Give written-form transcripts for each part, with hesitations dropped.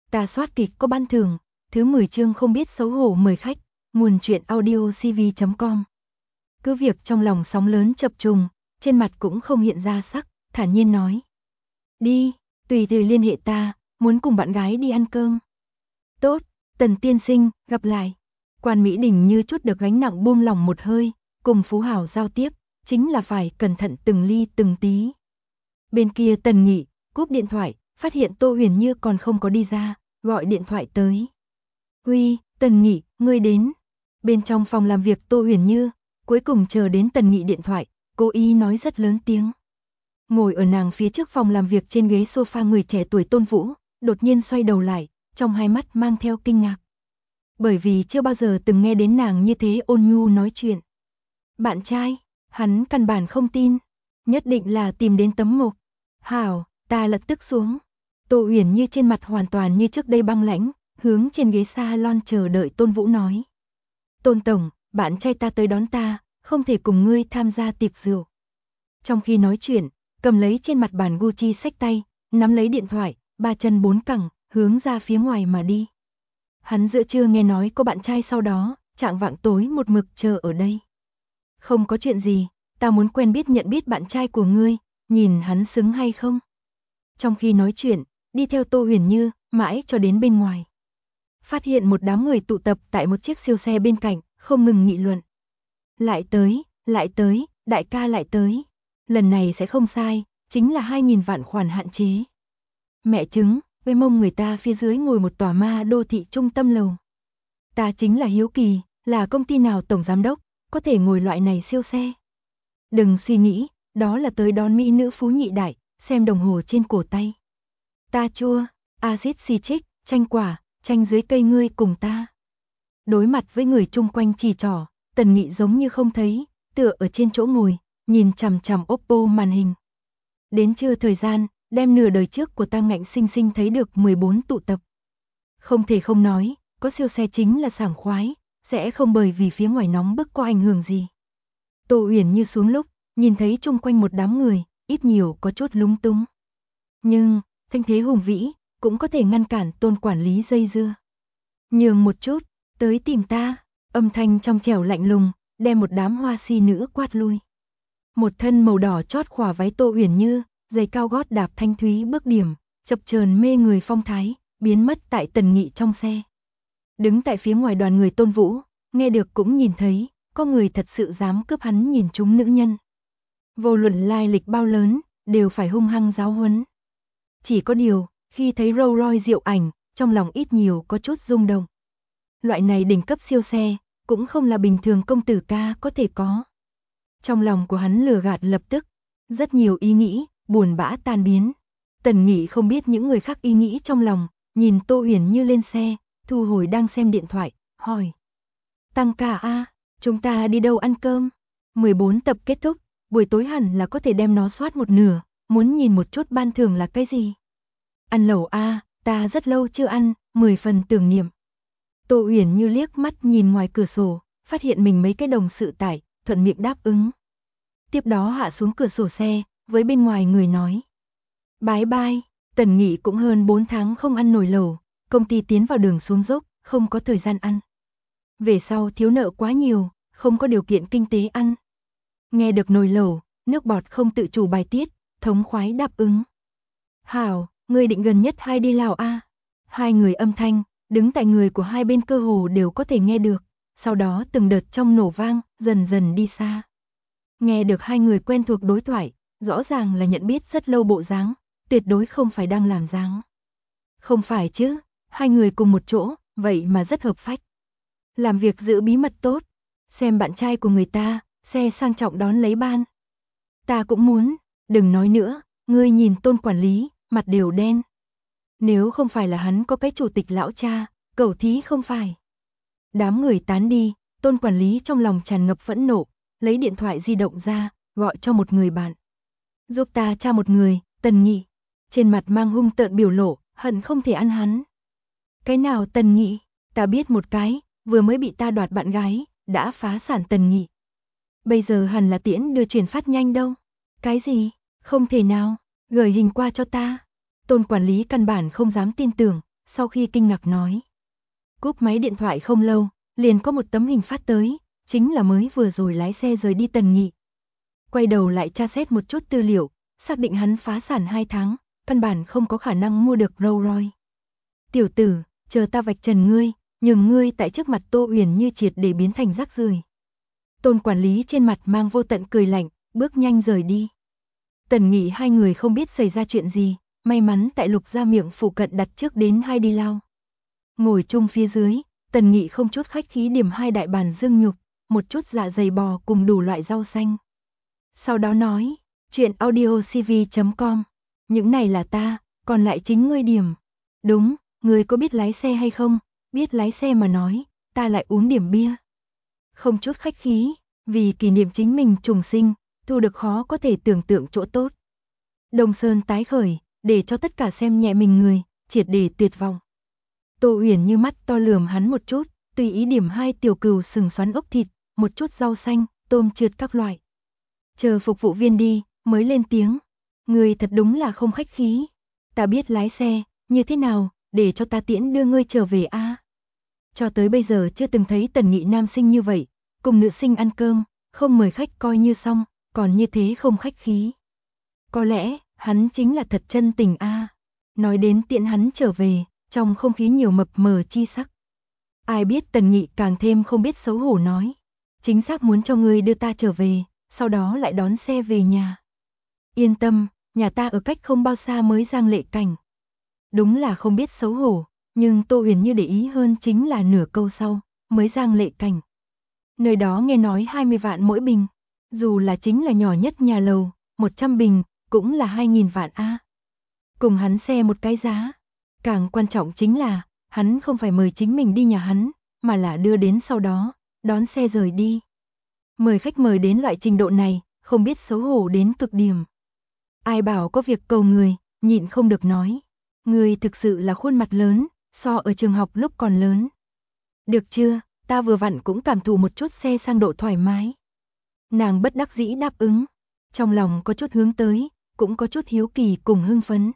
Ta soát kịch có ban thưởng, thứ 10 chương không biết xấu hổ mời khách, nguồn truyện audio cv.com. Cứ việc trong lòng sóng lớn chập trùng, trên mặt cũng không hiện ra sắc, thản nhiên nói. Đi, tùy thời liên hệ ta, muốn cùng bạn gái đi ăn cơm. Tốt, Tần tiên sinh, gặp lại. Quan Mỹ Đình như chút được gánh nặng buông lỏng một hơi, cùng Phú Hảo giao tiếp, chính là phải cẩn thận từng ly từng tí. Bên kia Tần Nghị, cúp điện thoại, phát hiện Tô Huyền Như còn không có đi ra, gọi điện thoại tới. Uy, Tần Nghị, ngươi đến. Bên trong phòng làm việc Tô Huyền Như, cuối cùng chờ đến Tần Nghị điện thoại, cố ý nói rất lớn tiếng. Ngồi ở nàng phía trước phòng làm việc trên ghế sofa người trẻ tuổi Tôn Vũ, đột nhiên xoay đầu lại, trong hai mắt mang theo kinh ngạc. Bởi vì chưa bao giờ từng nghe đến nàng như thế ôn nhu nói chuyện. Bạn trai, hắn căn bản không tin, nhất định là tìm đến tấm mộc. Hảo, ta lập tức xuống. Tô Uyển Như trên mặt hoàn toàn như trước đây băng lãnh, hướng trên ghế salon chờ đợi Tôn Vũ nói. Tôn tổng, bạn trai ta tới đón ta, không thể cùng ngươi tham gia tiệc rượu. Trong khi nói chuyện, cầm lấy trên mặt bàn Gucci xách tay, nắm lấy điện thoại, ba chân bốn cẳng, hướng ra phía ngoài mà đi. Hắn giữa trưa nghe nói có bạn trai, sau đó, trạng vạng tối một mực chờ ở đây. Không có chuyện gì, ta muốn quen biết nhận biết bạn trai của ngươi, nhìn hắn xứng hay không. Trong khi nói chuyện, đi theo Tô Huyền Như, mãi cho đến bên ngoài. Phát hiện một đám người tụ tập tại một chiếc siêu xe bên cạnh, không ngừng nghị luận. Lại tới, đại ca lại tới. Lần này sẽ không sai, chính là 2.000 vạn khoản hạn chế. Mẹ chứng, bên mông người ta phía dưới ngồi một tòa ma đô thị trung tâm lầu. Ta chính là hiếu kỳ, là công ty nào tổng giám đốc, có thể ngồi loại này siêu xe. Đừng suy nghĩ, đó là tới đón mỹ nữ phú nhị đại, xem đồng hồ trên cổ tay. Ta chua, axit citric, chanh quả, chanh dưới cây ngươi cùng ta. Đối mặt với người chung quanh chỉ trỏ, Tần Nghị giống như không thấy, tựa ở trên chỗ ngồi, nhìn chằm chằm Oppo màn hình. Đến trưa thời gian, đem nửa đời trước của ta ngạnh sinh sinh thấy được 14 tụ tập. Không thể không nói, có siêu xe chính là sảng khoái, sẽ không bởi vì phía ngoài nóng bức có ảnh hưởng gì. Tô Uyển Như xuống lúc, nhìn thấy chung quanh một đám người, ít nhiều có chút lúng túng. Nhưng, thanh thế hùng vĩ, cũng có thể ngăn cản Tôn quản lý dây dưa. Nhường một chút, tới tìm ta, âm thanh trong trẻo lạnh lùng, đem một đám hoa si nữ quát lui. Một thân màu đỏ chót khỏa váy Tô Uyển Như, giày cao gót đạp thanh thúy bước điểm, chập chờn mê người phong thái, biến mất tại Tần Nghị trong xe. Đứng tại phía ngoài đoàn người Tôn Vũ, nghe được cũng nhìn thấy, có người thật sự dám cướp hắn nhìn chúng nữ nhân. Vô luận lai lịch bao lớn, đều phải hung hăng giáo huấn. Chỉ có điều, khi thấy Rolls Royce Diệu Ảnh, trong lòng ít nhiều có chút rung động. Loại này đỉnh cấp siêu xe, cũng không là bình thường công tử ca có thể có. Trong lòng của hắn lừa gạt lập tức, rất nhiều ý nghĩ, buồn bã tan biến. Tần Nghị không biết những người khác ý nghĩ trong lòng, nhìn Tô Huyền Như lên xe, thu hồi đang xem điện thoại, hỏi. Tăng ca a, chúng ta đi đâu ăn cơm? 14 tập kết thúc, buổi tối hẳn là có thể đem nó soát một nửa, muốn nhìn một chút ban thưởng là cái gì? Ăn lẩu a, ta rất lâu chưa ăn, 10 phần tưởng niệm. Tô Uyển Như liếc mắt nhìn ngoài cửa sổ, phát hiện mình mấy cái đồng sự tải, thuận miệng đáp ứng. Tiếp đó hạ xuống cửa sổ xe, với bên ngoài người nói. Bye bye, Tần Nghị cũng hơn 4 tháng không ăn nồi lẩu, công ty tiến vào đường xuống dốc, không có thời gian ăn. Về sau thiếu nợ quá nhiều, không có điều kiện kinh tế ăn. Nghe được nồi lẩu, nước bọt không tự chủ bài tiết, thống khoái đáp ứng. Hảo, người định gần nhất hay đi Lào a? Hai người âm thanh, đứng tại người của hai bên cơ hồ đều có thể nghe được, sau đó từng đợt trong nổ vang, dần dần đi xa. Nghe được hai người quen thuộc đối thoại, rõ ràng là nhận biết rất lâu bộ dáng, tuyệt đối không phải đang làm dáng. Không phải chứ, hai người cùng một chỗ, vậy mà rất hợp phách. Làm việc giữ bí mật tốt, xem bạn trai của người ta, xe sang trọng đón lấy ban. Ta cũng muốn, đừng nói nữa, ngươi nhìn Tôn quản lý, mặt đều đen. Nếu không phải là hắn có cái chủ tịch lão cha, cẩu thí không phải. Đám người tán đi, Tôn quản lý trong lòng tràn ngập phẫn nộ, lấy điện thoại di động ra, gọi cho một người bạn. Giúp ta tra một người, Tần Nghị. Trên mặt mang hung tợn biểu lộ, hận không thể ăn hắn. Cái nào Tần Nghị? Ta biết một cái, vừa mới bị ta đoạt bạn gái, đã phá sản Tần Nghị. Bây giờ hẳn là tiễn đưa chuyển phát nhanh đâu. Cái gì? Không thể nào, gửi hình qua cho ta. Tôn quản lý căn bản không dám tin tưởng, sau khi kinh ngạc nói. Cúp máy điện thoại không lâu, liền có một tấm hình phát tới, chính là mới vừa rồi lái xe rời đi Tần Nghị. Quay đầu lại tra xét một chút tư liệu, xác định hắn phá sản 2 tháng, căn bản không có khả năng mua được Rolls Royce. Tiểu tử, chờ ta vạch trần ngươi, nhưng ngươi tại trước mặt Tô Uyển Như triệt để biến thành rác rưởi. Tôn quản lý trên mặt mang vô tận cười lạnh, bước nhanh rời đi. Tần Nghị hai người không biết xảy ra chuyện gì, may mắn tại Lục Gia miệng phụ cận đặt trước đến hai đi lao. Ngồi chung phía dưới, Tần Nghị không chút khách khí điểm 2 đại bàn dương nhục, một chút dạ dày bò cùng đủ loại rau xanh. Sau đó nói, chuyện audiocv.com, những này là ta, còn lại chính ngươi điểm. Đúng, ngươi có biết lái xe hay không? Biết lái xe mà nói, ta lại uống điểm bia. Không chút khách khí, vì kỷ niệm chính mình trùng sinh, thu được khó có thể tưởng tượng chỗ tốt. Đông Sơn tái khởi, để cho tất cả xem nhẹ mình người, triệt để tuyệt vọng. Tô Uyển Như mắt to lườm hắn một chút, tùy ý điểm 2 tiểu cừu sừng xoắn ốc thịt, một chút rau xanh, tôm trượt các loại. Chờ phục vụ viên đi, mới lên tiếng. Ngươi thật đúng là không khách khí. Ta biết lái xe, như thế nào, để cho ta tiễn đưa ngươi trở về a. Cho tới bây giờ chưa từng thấy Tần Nghị nam sinh như vậy, cùng nữ sinh ăn cơm, không mời khách coi như xong, còn như thế không khách khí. Có lẽ, hắn chính là thật chân tình a. Nói đến tiện hắn trở về, trong không khí nhiều mập mờ chi sắc. Ai biết Tần Nghị càng thêm không biết xấu hổ nói. Chính xác muốn cho ngươi đưa ta trở về, sau đó lại đón xe về nhà. Yên tâm, nhà ta ở cách không bao xa mới Giang Lệ Cảnh. Đúng là không biết xấu hổ, nhưng Tô Uyển Như để ý hơn chính là nửa câu sau, mới Giang Lệ Cảnh. Nơi đó nghe nói 20 vạn mỗi bình, dù là chính là nhỏ nhất nhà lầu, 100 bình, cũng là 2.000 vạn a. Cùng hắn xe một cái giá. Càng quan trọng chính là, hắn không phải mời chính mình đi nhà hắn, mà là đưa đến sau đó, đón xe rời đi. Mời khách mời đến loại trình độ này, không biết xấu hổ đến cực điểm. Ai bảo có việc cầu người, nhịn không được nói. Người thực sự là khuôn mặt lớn, so ở trường học lúc còn lớn. Được chưa, ta vừa vặn cũng cảm thụ một chút xe sang độ thoải mái. Nàng bất đắc dĩ đáp ứng. Trong lòng có chút hướng tới, cũng có chút hiếu kỳ cùng hưng phấn.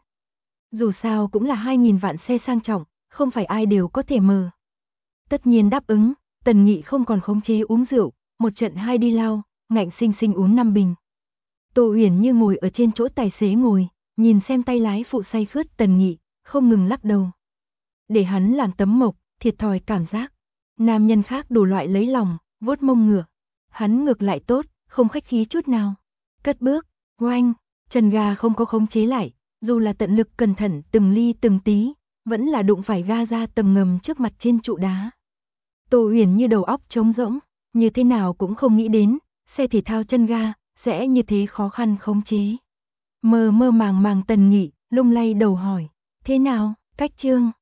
Dù sao cũng là 2.000 vạn xe sang trọng, không phải ai đều có thể mở. Tất nhiên đáp ứng, Tần Nghị không còn khống chế uống rượu, một trận 2 đi lao, ngạnh sinh sinh uống 5 bình. Tô Uyển Như ngồi ở trên chỗ tài xế ngồi, nhìn xem tay lái phụ say khướt Tần Nghị, không ngừng lắc đầu. Để hắn làm tấm mộc, thiệt thòi cảm giác. Nam nhân khác đủ loại lấy lòng, vuốt mông ngựa. Hắn ngược lại tốt, không khách khí chút nào. Cất bước, oanh, chân ga không có khống chế lại, dù là tận lực cẩn thận từng ly từng tí, vẫn là đụng phải ga ra tầng ngầm trước mặt trên trụ đá. Tô Uyển Như đầu óc trống rỗng, như thế nào cũng không nghĩ đến, xe thể thao chân ga sẽ như thế khó khăn khống chế. Mơ mơ màng màng Tần Nghị lung lay đầu hỏi, thế nào, cách chương